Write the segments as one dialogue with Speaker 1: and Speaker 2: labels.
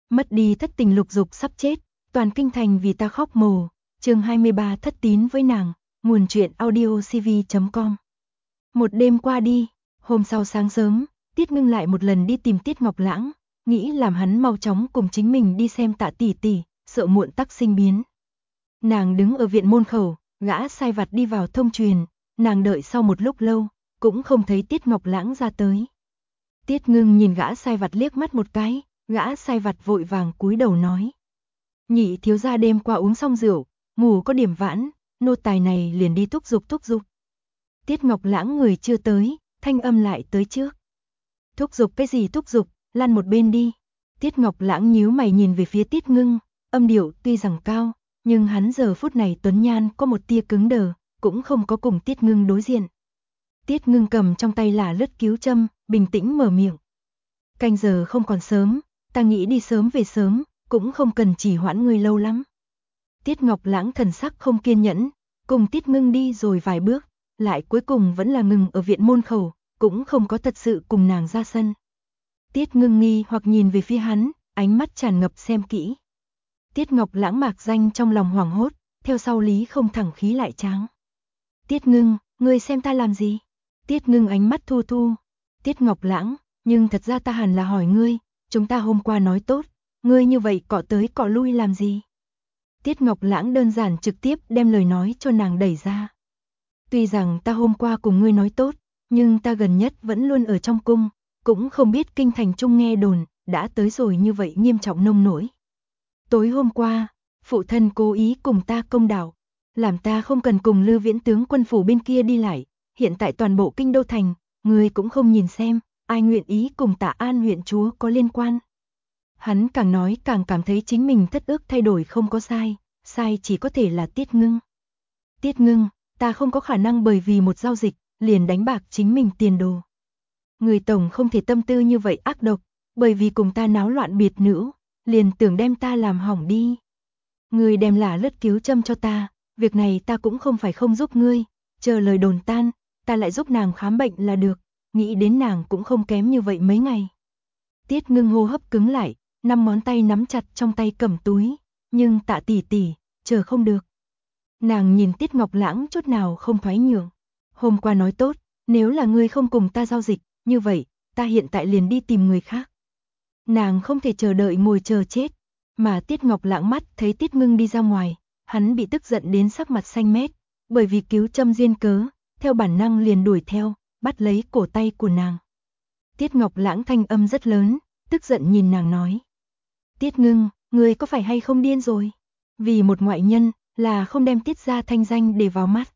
Speaker 1: Mất đi thất tình lục dục sắp chết, toàn kinh thành vì ta khóc mồ. Chương 23 thất tín với nàng, nguồn truyện audiocv.com. Một đêm qua đi, hôm sau sáng sớm, Tiết Ngưng lại một lần đi tìm Tiết Ngọc Lãng, nghĩ làm hắn mau chóng cùng chính mình đi xem Tạ tỷ tỷ, sợ muộn tắc sinh biến. Nàng đứng ở viện môn khẩu, gã sai vặt đi vào thông truyền, nàng đợi sau một lúc lâu, cũng không thấy Tiết Ngọc Lãng ra tới. Tiết Ngưng nhìn gã sai vặt liếc mắt một cái, gã sai vặt vội vàng cúi đầu nói: "Nhị thiếu gia đêm qua uống xong rượu, ngủ có điểm vãn, nô tài này liền đi thúc giục thúc giục." Tiết Ngọc Lãng người chưa tới, thanh âm lại tới trước: "Thúc giục cái gì thúc giục, lăn một bên đi." Tiết Ngọc Lãng nhíu mày nhìn về phía Tiết Ngưng, âm điệu tuy rằng cao, nhưng hắn giờ phút này tuấn nhan có một tia cứng đờ, cũng không có cùng Tiết Ngưng đối diện. Tiết Ngưng cầm trong tay là lướt cứu châm, bình tĩnh mở miệng: "Canh giờ không còn sớm, ta nghĩ đi sớm về sớm, cũng không cần trì hoãn ngươi lâu lắm." Tiết Ngọc Lãng thần sắc không kiên nhẫn, cùng Tiết Ngưng đi rồi vài bước, lại cuối cùng vẫn là ngừng ở viện môn khẩu, cũng không có thật sự cùng nàng ra sân. Tiết Ngưng nghi hoặc nhìn về phía hắn, ánh mắt tràn ngập xem kỹ. Tiết Ngọc Lãng mạc danh trong lòng hoảng hốt, theo sau lý không thẳng khí lại tráng. "Tiết Ngưng, ngươi xem ta làm gì?" Tiết Ngưng ánh mắt thu thu. "Tiết Ngọc Lãng, nhưng thật ra ta hẳn là hỏi ngươi, chúng ta hôm qua nói tốt, ngươi như vậy cọ tới cọ lui làm gì?" Tiết Ngọc Lãng đơn giản trực tiếp đem lời nói cho nàng đẩy ra. "Tuy rằng ta hôm qua cùng ngươi nói tốt, nhưng ta gần nhất vẫn luôn ở trong cung, cũng không biết kinh thành trung nghe đồn, đã tới rồi như vậy nghiêm trọng nông nỗi. Tối hôm qua, phụ thân cố ý cùng ta công đạo, làm ta không cần cùng Lư Viễn tướng quân phủ bên kia đi lại, hiện tại toàn bộ kinh đô thành, ngươi cũng không nhìn xem, ai nguyện ý cùng Tạ An huyện chúa có liên quan." Hắn càng nói càng cảm thấy chính mình thất ước thay đổi không có sai, sai chỉ có thể là Tiết Ngưng. "Tiết Ngưng, ta không có khả năng bởi vì một giao dịch, liền đánh bạc chính mình tiền đồ. Người tổng không thể tâm tư như vậy ác độc, bởi vì cùng ta náo loạn biệt nữ, liền tưởng đem ta làm hỏng đi. Ngươi đem là lướt cứu châm cho ta, việc này ta cũng không phải không giúp ngươi, chờ lời đồn tan, ta lại giúp nàng khám bệnh là được, nghĩ đến nàng cũng không kém như vậy mấy ngày." Tiết Ngưng hô hấp cứng lại, 5 ngón tay nắm chặt trong tay cầm túi, "Nhưng Tạ tỷ tỷ, chờ không được." Nàng nhìn Tiết Ngọc Lãng chút nào không thoái nhượng. "Hôm qua nói tốt, nếu là ngươi không cùng ta giao dịch, như vậy, ta hiện tại liền đi tìm người khác." Nàng không thể chờ đợi ngồi chờ chết, mà Tiết Ngọc Lãng mắt thấy Tiết Ngưng đi ra ngoài, hắn bị tức giận đến sắc mặt xanh mét, bởi vì cứu châm duyên cớ, theo bản năng liền đuổi theo, bắt lấy cổ tay của nàng. Tiết Ngọc Lãng thanh âm rất lớn, tức giận nhìn nàng nói: "Tiết Ngưng, ngươi có phải hay không điên rồi? Vì một ngoại nhân, là không đem Tiết gia thanh danh để vào mắt."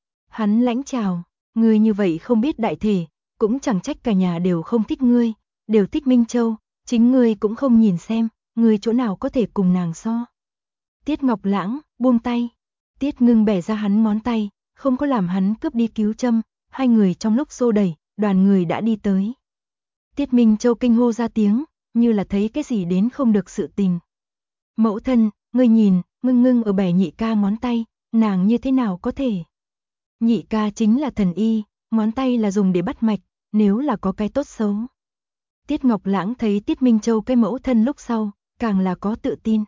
Speaker 1: Hắn lãnh chào: "Ngươi như vậy không biết đại thể, cũng chẳng trách cả nhà đều không thích ngươi, đều thích Minh Châu, chính ngươi cũng không nhìn xem, ngươi chỗ nào có thể cùng nàng so." Tiết Ngọc Lãng buông tay. Tiết Ngưng bẻ ra hắn ngón tay, không có làm hắn cướp đi cứu châm, hai người trong lúc xô đẩy, đoàn người đã đi tới. Tiết Minh Châu kinh hô ra tiếng, như là thấy cái gì đến không được sự tình. "Mẫu thân, ngươi nhìn, Ngưng Ngưng ở bẻ nhị ca ngón tay, nàng như thế nào có thể?" Nhị ca chính là thần y, ngón tay là dùng để bắt mạch, nếu là có cái tốt xấu. Tiết Ngọc Lãng thấy Tiết Minh Châu cái mẫu thân lúc sau, càng là có tự tin.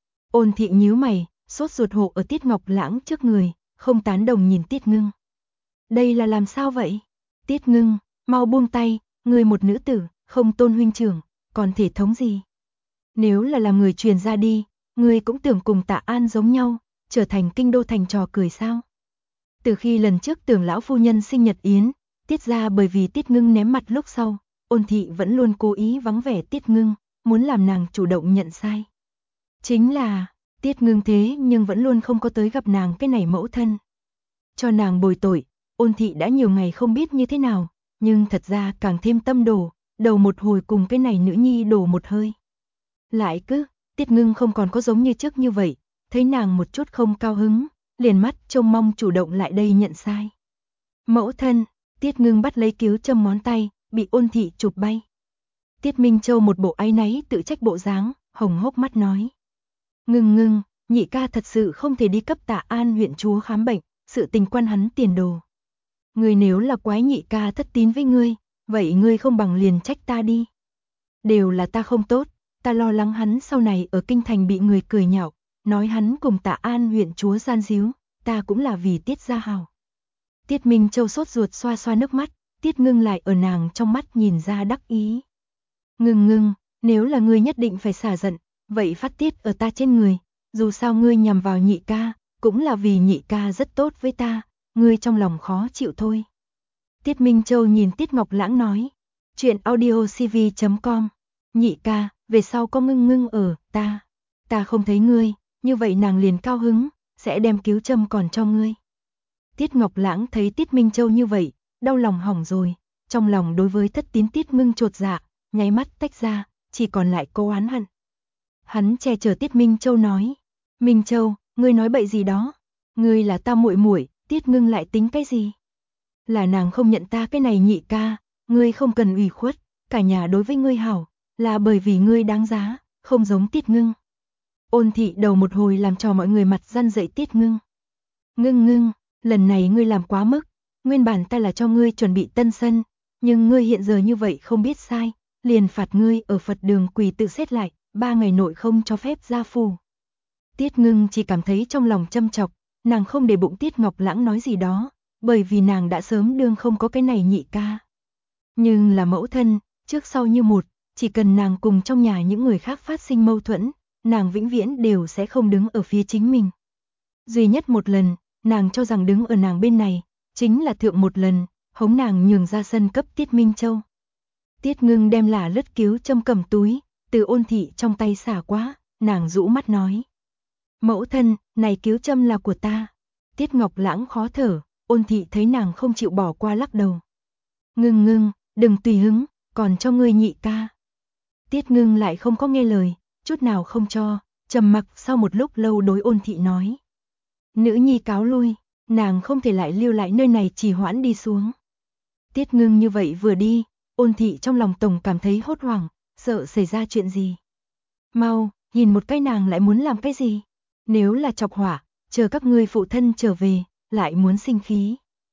Speaker 1: Ôn thị nhíu mày, sốt ruột hộ ở Tiết Ngọc Lãng trước người, không tán đồng nhìn Tiết Ngưng. "Đây là làm sao vậy?" "Tiết Ngưng, mau buông tay, ngươi một nữ tử, không tôn huynh trưởng, còn thể thống gì? Nếu là làm người truyền ra đi, ngươi cũng tưởng cùng Tạ An giống nhau, trở thành kinh đô thành trò cười sao?" Từ khi lần trước Tưởng lão phu nhân sinh nhật yến, Tiết gia bởi vì Tiết Ngưng ném mặt lúc sau, Ôn thị vẫn luôn cố ý vắng vẻ Tiết Ngưng, muốn làm nàng chủ động nhận sai. Chính là, Tiết Ngưng thế nhưng vẫn luôn không có tới gặp nàng cái này mẫu thân. Cho nàng bồi tội, Ôn thị đã nhiều ngày không biết như thế nào, nhưng thật ra càng thêm tâm đổ, đầu một hồi cùng cái này nữ nhi đổ một hơi. Lại cứ, Tiết Ngưng không còn có giống như trước như vậy, thấy nàng một chút không cao hứng, liền mắt trông mong chủ động lại đây nhận sai. "Mẫu thân." Tiết Ngưng bắt lấy cứu châm ngón tay, bị Ôn thị chụp bay. Tiết Minh Châu một bộ áy náy tự trách bộ dáng, hồng hốc mắt nói: "Ngưng Ngưng, nhị ca thật sự không thể đi cấp Tạ An huyện chúa khám bệnh, sự tình quan hắn tiền đồ. Ngươi nếu là quái nhị ca thất tín với ngươi, vậy ngươi không bằng liền trách ta đi. Đều là ta không tốt, ta lo lắng hắn sau này ở kinh thành bị người cười nhạo, nói hắn cùng Tạ An huyện chúa gian díu, ta cũng là vì Tiết gia hào. Tiết Minh Châu sốt ruột xoa xoa nước mắt, Tiết Ngưng lại ở nàng trong mắt nhìn ra đắc ý. Ngưng, nếu là ngươi nhất định phải xả giận, vậy phát tiết ở ta trên người, dù sao ngươi nhằm vào nhị ca, cũng là vì nhị ca rất tốt với ta, ngươi trong lòng khó chịu thôi. Tiết Minh Châu nhìn Tiết Ngọc Lãng nói, chuyện audiocv.com, nhị ca, về sau có Ngưng ở, ta không thấy ngươi, như vậy nàng liền cao hứng, sẽ đem cứu châm còn cho ngươi. Tiết Ngọc Lãng thấy Tiết Minh Châu như vậy, đau lòng hỏng rồi, trong lòng đối với thất tín Tiết Ngưng chột dạ, nháy mắt tách ra, chỉ còn lại cô oán hận. Hắn che chở Tiết Minh Châu nói, Minh Châu, ngươi nói bậy gì đó, ngươi là ta muội muội, Tiết Ngưng lại tính cái gì? Là nàng không nhận ta cái này nhị ca, ngươi không cần ủy khuất, cả nhà đối với ngươi hảo, là bởi vì ngươi đáng giá, không giống Tiết Ngưng. Ôn thị đầu một hồi làm cho mọi người mặt răn dậy Tiết Ngưng. Ngưng, lần này ngươi làm quá mức, nguyên bản ta là cho ngươi chuẩn bị tân sân, nhưng ngươi hiện giờ như vậy không biết sai, liền phạt ngươi ở Phật đường quỳ tự xét lại, 3 ngày nội không cho phép ra phù. Tiết Ngưng chỉ cảm thấy trong lòng châm chọc, nàng không để bụng Tiết Ngọc Lãng nói gì đó, bởi vì nàng đã sớm đương không có cái này nhị ca. Nhưng là mẫu thân, trước sau như một, chỉ cần nàng cùng trong nhà những người khác phát sinh mâu thuẫn, nàng vĩnh viễn đều sẽ không đứng ở phía chính mình. Duy nhất một lần, nàng cho rằng đứng ở nàng bên này, chính là thượng một lần, hống nàng nhường ra sân cấp Tiết Minh Châu. Tiết Ngưng đem là lứt cứu châm cầm túi, từ Ôn thị trong tay xả quá, nàng rũ mắt nói. Mẫu thân, này cứu châm là của ta. Tiết Ngọc Lãng khó thở, Ôn thị thấy nàng không chịu bỏ qua lắc đầu. Ngưng, đừng tùy hứng, còn cho ngươi nhị ca. Tiết Ngưng lại không có nghe lời, chút nào không cho, trầm mặc sau một lúc lâu đối Ôn thị nói. Nữ nhi cáo lui, nàng không thể lại lưu lại nơi này trì hoãn đi xuống. Tiết Ngưng như vậy vừa đi, Ôn thị trong lòng tổng cảm thấy hốt hoảng, sợ xảy ra chuyện gì. Mau, nhìn một cái nàng lại muốn làm cái gì? Nếu là chọc hỏa, chờ các ngươi phụ thân trở về, lại muốn sinh khí.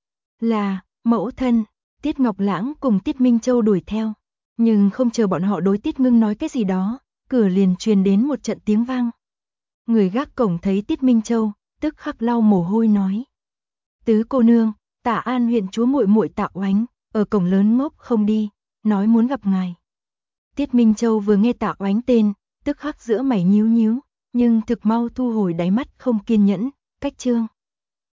Speaker 1: Là, mẫu thân, Tiết Ngọc Lãng cùng Tiết Minh Châu đuổi theo, nhưng không chờ bọn họ đối Tiết Ngưng nói cái gì đó, cửa liền truyền đến một trận tiếng vang. Người gác cổng thấy Tiết Minh Châu, tức khắc lau mồ hôi nói. Tứ cô nương, Tạ An huyện chúa muội muội Tạ Oánh, ở cổng lớn ngốc không đi, nói muốn gặp ngài. Tiết Minh Châu vừa nghe Tạ Oánh tên, tức khắc giữa mày nhíu, nhưng thực mau thu hồi đáy mắt không kiên nhẫn, cách trương.